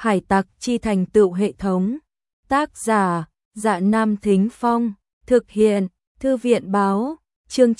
Hải tặc chi thành tựu hệ thống. Tác giả: Dạ Nam Thính Phong. Thực hiện: Thư viện báo. Chương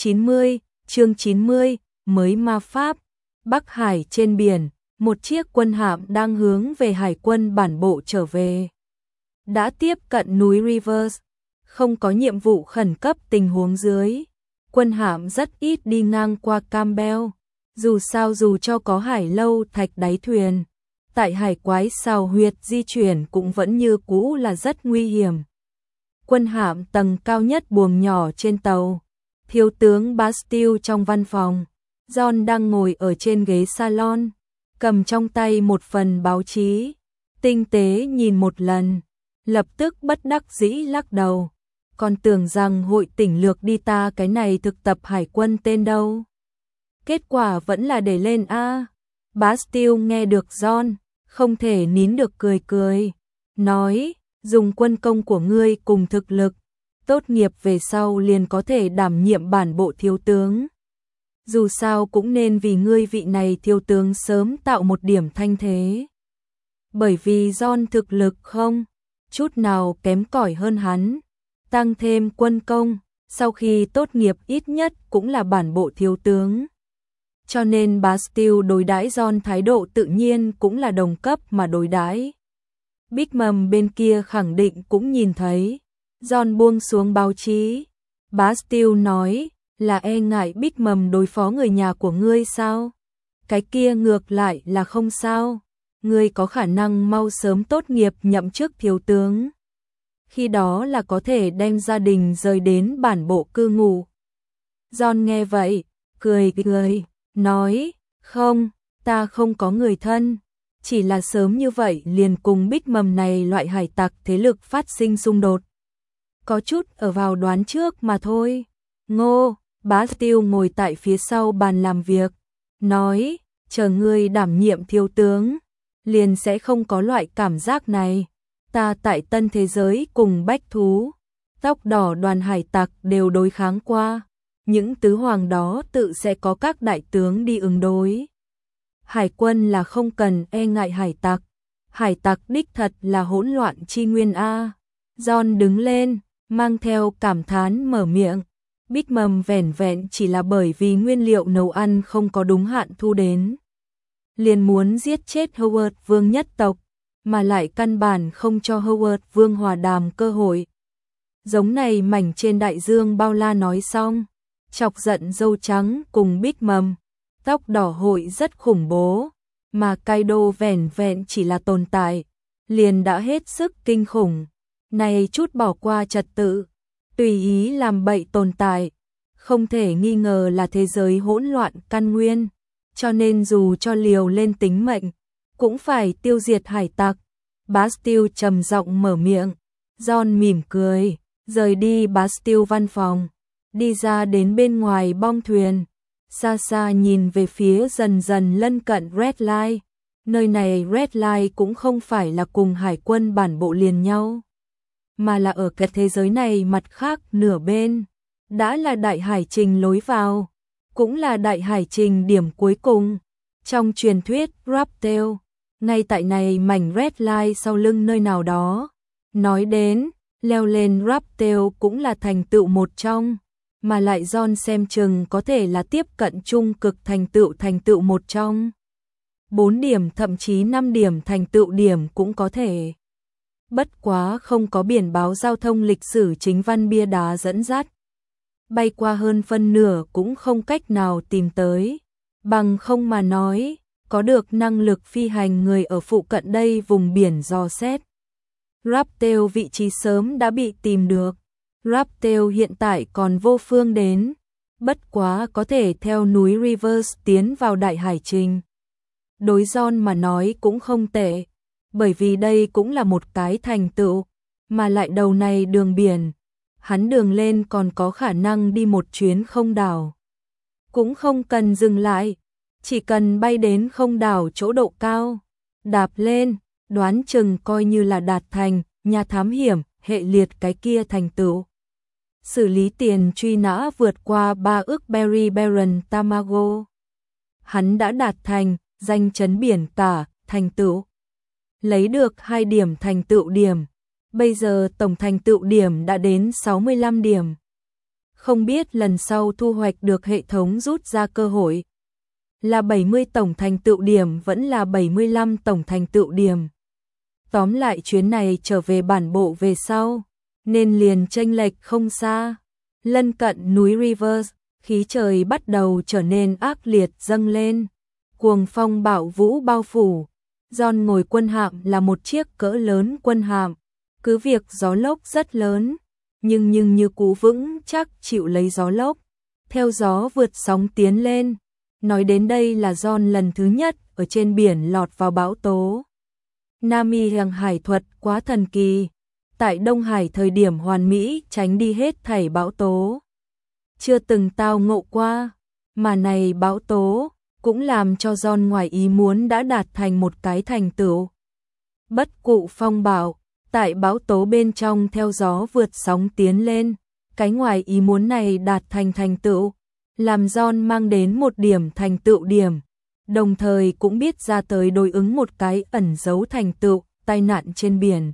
90, mới ma pháp. Bắc Hải trên biển, một chiếc quân hạm đang hướng về hải quân bản bộ trở về. Đã tiếp cận núi Rivers, không có nhiệm vụ khẩn cấp tình huống dưới. Quân hạm rất ít đi ngang qua Campbell, dù sao dù cho có hải lâu thạch đáy thuyền. Tại hải quái xào huyệt di chuyển cũng vẫn như cũ là rất nguy hiểm. Quân hạm tầng cao nhất buồng nhỏ trên tàu. Thiếu tướng Bastille trong văn phòng. John đang ngồi ở trên ghế salon, cầm trong tay một phần báo chí. Tinh tế nhìn một lần, lập tức bất đắc dĩ lắc đầu. Còn tưởng rằng hội tỉnh lược đi ta cái này thực tập hải quân tên đâu. Kết quả vẫn là để lên A. Bastille nghe được John, không thể nín được cười. Nói, dùng quân công của ngươi cùng thực lực, tốt nghiệp về sau liền có thể đảm nhiệm bản bộ thiếu tướng. Dù sao cũng nên vì ngươi vị này thiếu tướng sớm tạo một điểm thanh thế. Bởi vì John thực lực không chút nào kém cỏi hơn hắn, tăng thêm quân công, sau khi tốt nghiệp ít nhất cũng là bản bộ thiếu tướng. Cho nên Bastille đối đãi John thái độ tự nhiên cũng là đồng cấp mà đối đãi. Big Mom bên kia khẳng định cũng nhìn thấy. John buông xuống báo chí. Bastille nói, là e ngại Big Mom đối phó người nhà của ngươi sao? Cái kia ngược lại là không sao. Ngươi có khả năng mau sớm tốt nghiệp nhậm chức thiếu tướng. Khi đó là có thể đem gia đình rời đến bản bộ cư ngụ. John nghe vậy, cười, nói, không, ta không có người thân. Chỉ là sớm như vậy liền cùng Big Mom này loại hải tặc thế lực phát sinh xung đột. Có chút ở vào đoán trước mà thôi. Ngô, Bastille ngồi tại phía sau bàn làm việc, nói, chờ ngươi đảm nhiệm thiếu tướng, liền sẽ không có loại cảm giác này. Ta tại tân thế giới cùng bách thú, tóc đỏ đoàn hải tặc đều đối kháng qua. Những tứ hoàng đó tự sẽ có các đại tướng đi ứng đối. Hải quân là không cần e ngại hải tặc. Hải tặc đích thật là hỗn loạn chi nguyên A. John đứng lên, mang theo cảm thán mở miệng. Big Mom vẻn vẹn chỉ là bởi vì nguyên liệu nấu ăn không có đúng hạn thu đến. Liền muốn giết chết Howard Vương nhất tộc, mà lại căn bản không cho Howard Vương hòa đàm cơ hội. Giống này mảnh trên đại dương bao la nói xong, chọc giận dâu trắng cùng Big Mom. Tóc đỏ hội rất khủng bố, mà Kaido vẻn vẹn chỉ là tồn tại, liền đã hết sức kinh khủng. Này chút bỏ qua trật tự, tùy ý làm bậy tồn tại, không thể nghi ngờ là thế giới hỗn loạn căn nguyên, cho nên dù cho liều lên tính mệnh, cũng phải tiêu diệt hải tặc. Bastille trầm giọng mở miệng. John mỉm cười, rời đi Bastille văn phòng, đi ra đến bên ngoài bong thuyền. Xa xa nhìn về phía dần dần lân cận Red Line. Nơi này Red Line cũng không phải là cùng hải quân bản bộ liền nhau, mà là ở cái thế giới này mặt khác nửa bên. Đã là đại hải trình lối vào, cũng là đại hải trình điểm cuối cùng. Trong truyền thuyết Raptail, ngay tại này mảnh Red Line sau lưng nơi nào đó. Nói đến, leo lên Raptail cũng là thành tựu một trong. Mà lại John xem chừng có thể là tiếp cận trung cực thành tựu một trong 4 điểm thậm chí 5 điểm thành tựu điểm cũng có thể. Bất quá không có biển báo giao thông lịch sử chính văn bia đá dẫn dắt. Bay qua hơn phân nửa cũng không cách nào tìm tới. Bằng không mà nói, có được năng lực phi hành người ở phụ cận đây vùng biển dò xét. Raptail vị trí sớm đã bị tìm được. Raptail hiện tại còn vô phương đến, bất quá có thể theo núi Rivers tiến vào đại hải trình. Đối John mà nói cũng không tệ, bởi vì đây cũng là một cái thành tựu, mà lại đầu này đường biển, hắn đường lên còn có khả năng đi một chuyến không đảo. Cũng không cần dừng lại, chỉ cần bay đến không đảo chỗ độ cao, đạp lên, đoán chừng coi như là đạt thành, nhà thám hiểm, hệ liệt cái kia thành tựu. Xử lý tiền truy nã vượt qua 3 ức Berry Baron Tamago. Hắn đã đạt thành, danh chấn biển cả, thành tựu. lấy được 2 điểm thành tựu điểm. Bây giờ tổng thành tựu điểm đã đến 65 điểm. Không biết lần sau thu hoạch được hệ thống rút ra cơ hội là 70 tổng thành tựu điểm vẫn là 75 tổng thành tựu điểm. Tóm lại chuyến này trở về bản bộ về sau, nên liền chênh lệch không xa. Lân cận núi Rivers, khí trời bắt đầu trở nên ác liệt dâng lên. Cuồng phong bạo vũ bao phủ. John ngồi quân hạm là một chiếc cỡ lớn quân hạm. Cứ việc gió lốc rất lớn, nhưng như cú vững chắc chịu lấy gió lốc. Theo gió vượt sóng tiến lên. Nói đến đây là John lần thứ nhất ở trên biển lọt vào bão tố. Nami hàng hải thuật quá thần kỳ. Tại Đông Hải thời điểm hoàn mỹ tránh đi hết thảy bão tố. Chưa từng tao ngộ qua, mà này bão tố cũng làm cho John ngoài ý muốn đã đạt thành một cái thành tựu. Bất cụ phong bạo, tại bão tố bên trong theo gió vượt sóng tiến lên, cái ngoài ý muốn này đạt thành thành tựu, làm John mang đến một điểm thành tựu điểm, đồng thời cũng biết ra tới đối ứng một cái ẩn dấu thành tựu, tai nạn trên biển.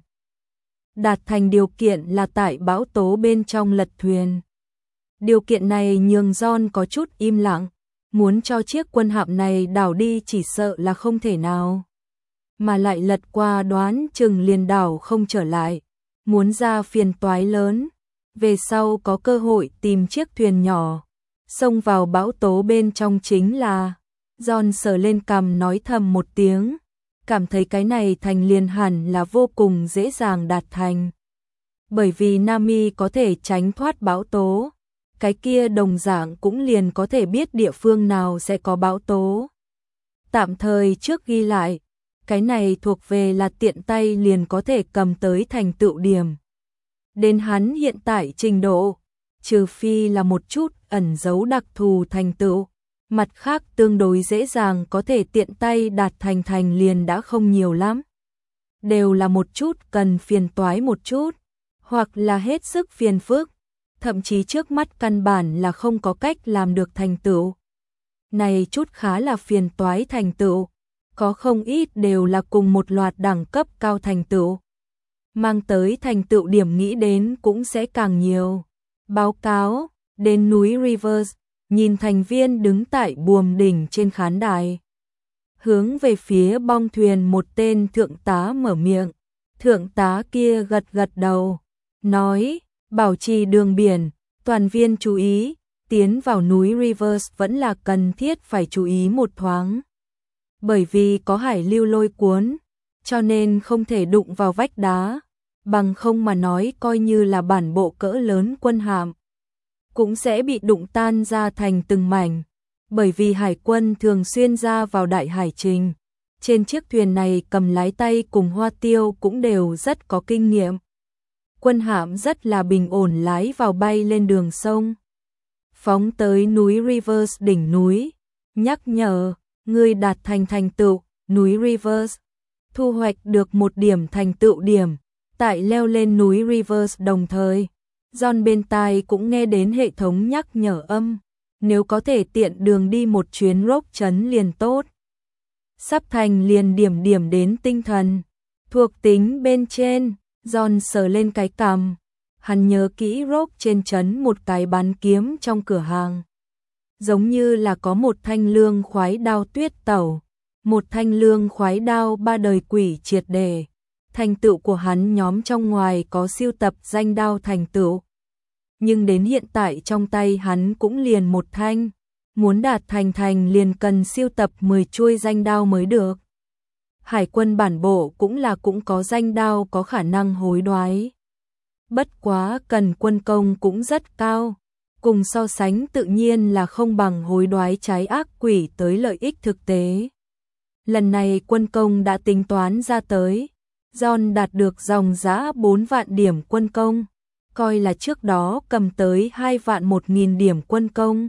Đạt thành điều kiện là tại bão tố bên trong lật thuyền. Điều kiện này nhường John có chút im lặng, muốn cho chiếc quân hạm này đảo đi chỉ sợ là không thể nào. Mà lại lật qua đoán chừng liền đảo không trở lại, muốn ra phiền toái lớn, về sau có cơ hội tìm chiếc thuyền nhỏ, xông vào bão tố bên trong chính là. John sờ lên cằm nói thầm một tiếng, cảm thấy cái này thành liền hẳn là vô cùng dễ dàng đạt thành. Bởi vì Nami có thể tránh thoát bão tố, cái kia đồng dạng cũng liền có thể biết địa phương nào sẽ có bão tố. Tạm thời trước ghi lại, cái này thuộc về là tiện tay liền có thể cầm tới thành tựu điểm. Đến hắn hiện tại trình độ, trừ phi là một chút ẩn dấu đặc thù thành tựu, mặt khác tương đối dễ dàng có thể tiện tay đạt thành liền đã không nhiều lắm. Đều là một chút cần phiền toái một chút, hoặc là hết sức phiền phức, thậm chí trước mắt căn bản là không có cách làm được thành tựu. Này chút khá là phiền toái thành tựu, có không ít đều là cùng một loạt đẳng cấp cao thành tựu. Mang tới thành tựu điểm nghĩ đến cũng sẽ càng nhiều. Báo cáo, đến núi Rivers, nhìn thành viên đứng tại buồm đỉnh trên khán đài. Hướng về phía bong thuyền một tên thượng tá mở miệng. Thượng tá kia gật đầu, nói, bảo trì đường biển, toàn viên chú ý, tiến vào núi Rivers vẫn là cần thiết phải chú ý một thoáng. Bởi vì có hải lưu lôi cuốn, cho nên không thể đụng vào vách đá, bằng không mà nói coi như là bản bộ cỡ lớn quân hạm, cũng sẽ bị đụng tan ra thành từng mảnh, bởi vì hải quân thường xuyên ra vào đại hải trình. Trên chiếc thuyền này cầm lái tay cùng Hoa Tiêu cũng đều rất có kinh nghiệm. Quân hạm rất là bình ổn lái vào bay lên đường sông. Phóng tới núi Rivers đỉnh núi, nhắc nhở, ngươi đạt thành tựu, núi Rivers. Thu hoạch được một điểm thành tựu điểm, tại leo lên núi Rivers đồng thời. John bên tai cũng nghe đến hệ thống nhắc nhở âm, nếu có thể tiện đường đi một chuyến rốc trấn liền tốt. Sắp thành liền điểm đến tinh thần. Thuộc tính bên trên, John sờ lên cái cằm, hắn nhớ kỹ rốc trên trấn một cái bán kiếm trong cửa hàng. Giống như là có một thanh lương khoái đao tuyết tẩu, một thanh lương khoái đao 3 đời quỷ triệt đề. Thành tựu của hắn nhóm trong ngoài có siêu tập danh đao thành tựu. Nhưng đến hiện tại trong tay hắn cũng liền một thanh, muốn đạt thành liền cần siêu tập 10 chuôi danh đao mới được. Hải quân bản bộ cũng có danh đao có khả năng hối đoái. Bất quá cần quân công cũng rất cao, cùng so sánh tự nhiên là không bằng hối đoái trái ác quỷ tới lợi ích thực tế. Lần này quân công đã tính toán ra tới, John đạt được dòng giá 4 vạn điểm quân công, coi là trước đó cầm tới 2 vạn 1.000 điểm quân công.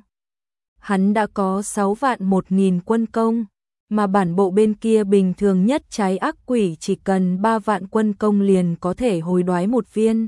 Hắn đã có 6 vạn 1.000 quân công, mà bản bộ bên kia bình thường nhất trái ác quỷ chỉ cần 3 vạn quân công liền có thể hối đoái một viên.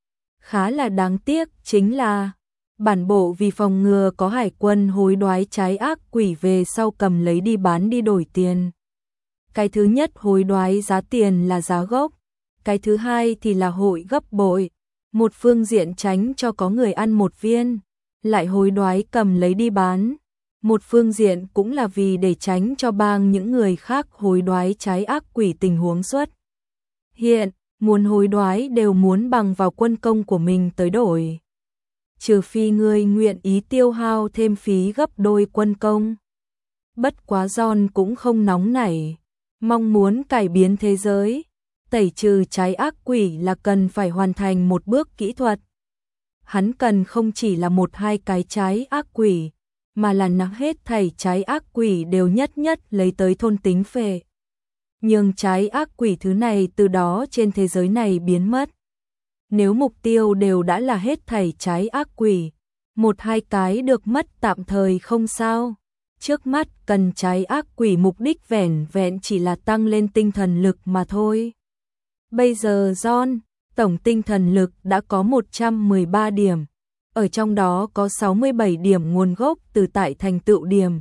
Khá là đáng tiếc chính là bản bộ vì phòng ngừa có hải quân hối đoái trái ác quỷ về sau cầm lấy đi bán đi đổi tiền, Cái thứ nhất hối đoái giá tiền là giá gốc, cái thứ hai thì là hội gấp bội. Một phương diện tránh cho có người ăn một viên, lại hối đoái cầm lấy đi bán. Một phương diện cũng là vì để tránh cho bang những người khác hối đoái trái ác quỷ tình huống xuất. Hiện, muốn hối đoái đều muốn bằng vào quân công của mình tới đổi. Trừ phi ngươi nguyện ý tiêu hao thêm phí gấp đôi quân công. Bất quá John cũng không nóng nảy, mong muốn cải biến thế giới. Tẩy trừ trái ác quỷ là cần phải hoàn thành một bước kỹ thuật. Hắn cần không chỉ là một hai cái trái ác quỷ, mà là nắm hết thảy trái ác quỷ đều nhất nhất lấy tới thôn tính phệ. Nhưng trái ác quỷ thứ này từ đó trên thế giới này biến mất. Nếu mục tiêu đều đã là hết thảy trái ác quỷ, một hai cái được mất tạm thời không sao. Trước mắt cần trái ác quỷ mục đích vẻn vẹn chỉ là tăng lên tinh thần lực mà thôi. Bây giờ John, tổng tinh thần lực đã có 113 điểm, ở trong đó có 67 điểm nguồn gốc từ tại thành tựu điểm,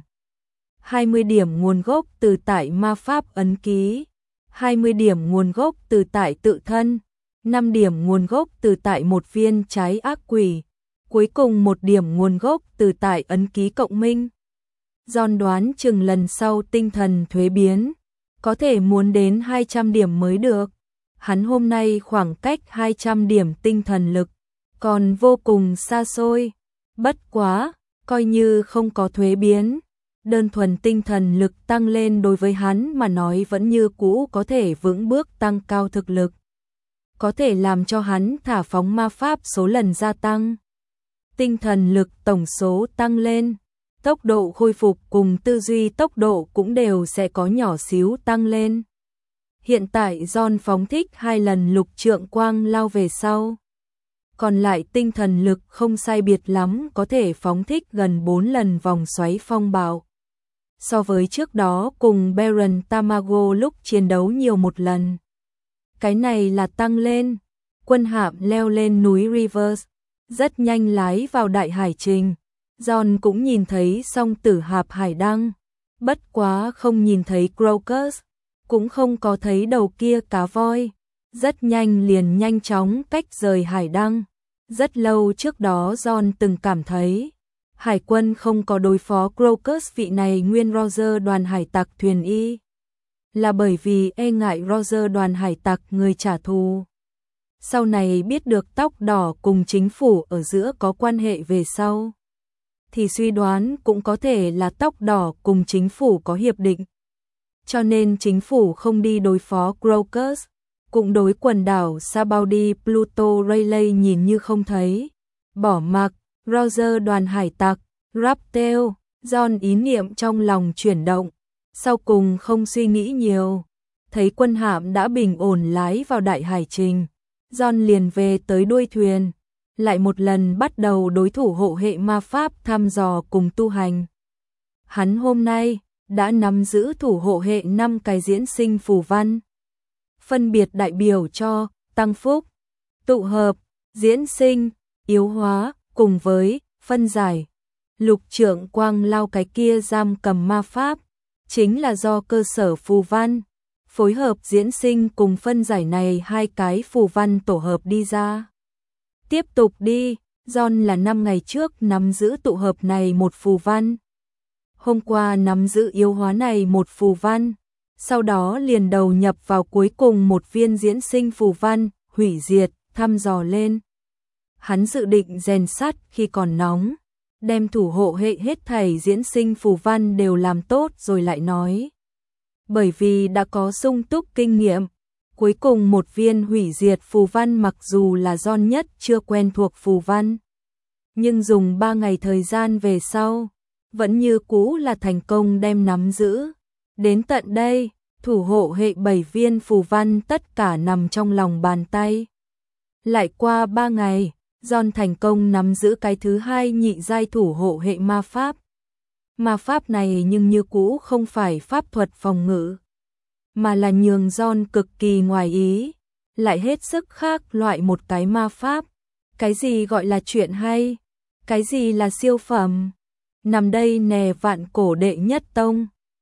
20 điểm nguồn gốc từ tại ma pháp ấn ký, 20 điểm nguồn gốc từ tại tự thân, 5 điểm nguồn gốc từ tại một viên trái ác quỷ, cuối cùng 1 điểm nguồn gốc từ tại ấn ký cộng minh. John đoán chừng lần sau tinh thần thuế biến, có thể muốn đến 200 điểm mới được. Hắn hôm nay khoảng cách 200 điểm tinh thần lực, còn vô cùng xa xôi. Bất quá, coi như không có thuế biến, đơn thuần tinh thần lực tăng lên đối với hắn mà nói vẫn như cũ có thể vững bước tăng cao thực lực. Có thể làm cho hắn thả phóng ma pháp số lần gia tăng. Tinh thần lực tổng số tăng lên, tốc độ khôi phục cùng tư duy tốc độ cũng đều sẽ có nhỏ xíu tăng lên. Hiện tại John phóng thích 2 lần lục trượng quang lao về sau. Còn lại tinh thần lực không sai biệt lắm có thể phóng thích gần 4 lần vòng xoáy phong bạo. So với trước đó cùng Baron Tamago lúc chiến đấu nhiều một lần. Cái này là tăng lên. Quân hạm leo lên núi Rivers, rất nhanh lái vào đại hải trình. John cũng nhìn thấy song tử hạp hải đăng, bất quá không nhìn thấy Crocus, cũng không có thấy đầu kia cá voi. Rất nhanh liền nhanh chóng cách rời hải đăng. Rất lâu trước đó John từng cảm thấy hải quân không có đối phó Crocus vị này nguyên Roger đoàn hải tặc thuyền y, là bởi vì e ngại Roger đoàn hải tặc người trả thù. Sau này biết được tóc đỏ cùng chính phủ ở giữa có quan hệ về sau, thì suy đoán cũng có thể là tóc đỏ cùng chính phủ có hiệp định. Cho nên chính phủ không đi đối phó Crocus, cũng đối quần đảo Sabaudi Pluto Rayleigh nhìn như không thấy. Bỏ mặc, Roger đoàn hải tặc, Raptail, John ý niệm trong lòng chuyển động, sau cùng không suy nghĩ nhiều. Thấy quân hạm đã bình ổn lái vào đại hải trình, John liền về tới đuôi thuyền, lại một lần bắt đầu đối thủ hộ hệ ma pháp thăm dò cùng tu hành. Hắn hôm nay đã nắm giữ thủ hộ hệ 5 cái diễn sinh phù văn, phân biệt đại biểu cho tăng phúc, tụ hợp, diễn sinh, yếu hóa, cùng với phân giải. Lục trượng quang lao cái kia giam cầm ma pháp, chính là do cơ sở phù văn, phối hợp diễn sinh cùng phân giải này 2 cái phù văn tổ hợp đi ra. Tiếp tục đi, John là 5 ngày trước nắm giữ tụ hợp này một phù văn. Hôm qua nắm giữ yếu hóa này một phù văn, sau đó liền đầu nhập vào cuối cùng một viên diễn sinh phù văn, hủy diệt, thăm dò lên. Hắn dự định rèn sắt khi còn nóng, đem thủ hộ hệ hết thảy diễn sinh phù văn đều làm tốt rồi lại nói. Bởi vì đã có sung túc kinh nghiệm, cuối cùng một viên hủy diệt phù văn mặc dù là John nhất chưa quen thuộc phù văn, nhưng dùng 3 ngày thời gian về sau, vẫn như cũ là thành công đem nắm giữ. Đến tận đây, thủ hộ hệ 7 viên phù văn tất cả nằm trong lòng bàn tay. Lại qua 3 ngày, John thành công nắm giữ cái thứ 2 nhị giai thủ hộ hệ ma pháp. Ma pháp này nhưng như cũ không phải pháp thuật phòng ngự, mà là nhường John cực kỳ ngoài ý, lại hết sức khác loại một cái ma pháp. Cái gì gọi là chuyện hay? Cái gì là siêu phẩm? Nằm đây nè vạn cổ đệ nhất tông,